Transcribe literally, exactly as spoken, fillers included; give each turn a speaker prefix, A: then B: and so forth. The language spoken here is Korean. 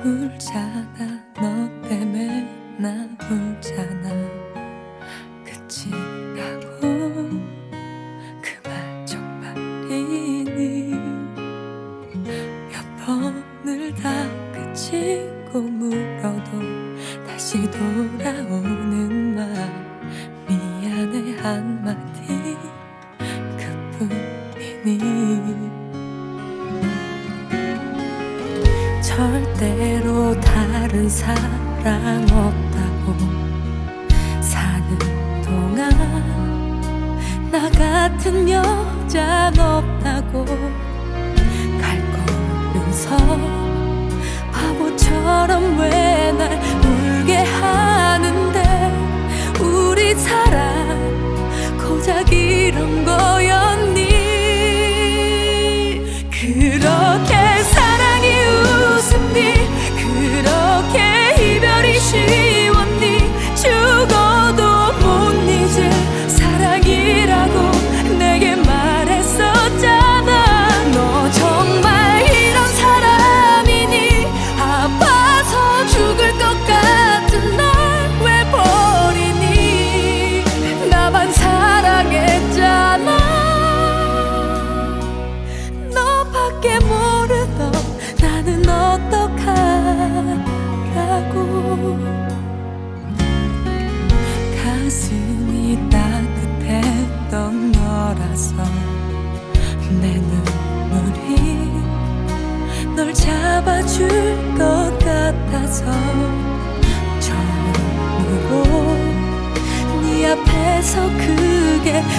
A: 울잖아. 너 때문에 나 울잖아. 끝이라고 그 말 정말이니. 몇 번을 다 끝이고 물어도 다시 돌아오는 말, 미안해 한마디 그뿐이니. 절대로 다른 사랑 없다고 사는 동안 나 같은 여잔 없다고 갈 거면서 바보처럼 왜 날 울게 하는데. 우리 사랑 고작 이런 거였니. 그렇게 사랑이 우습니. 그렇게 이별이 쉬웠니. 죽어도 못 잊을 사랑이라고 내게 말했었잖아. 너 정말 이런 사람이니. 아파서 죽을 것 같은 날 왜 버리니. 나만 사랑했잖아. 너밖에 모르던 나는 어떡하라고. 가슴이 따뜻했던 너라서 내 눈물이 널 잡아줄 것 같아서 처음으로 네 앞에서 크게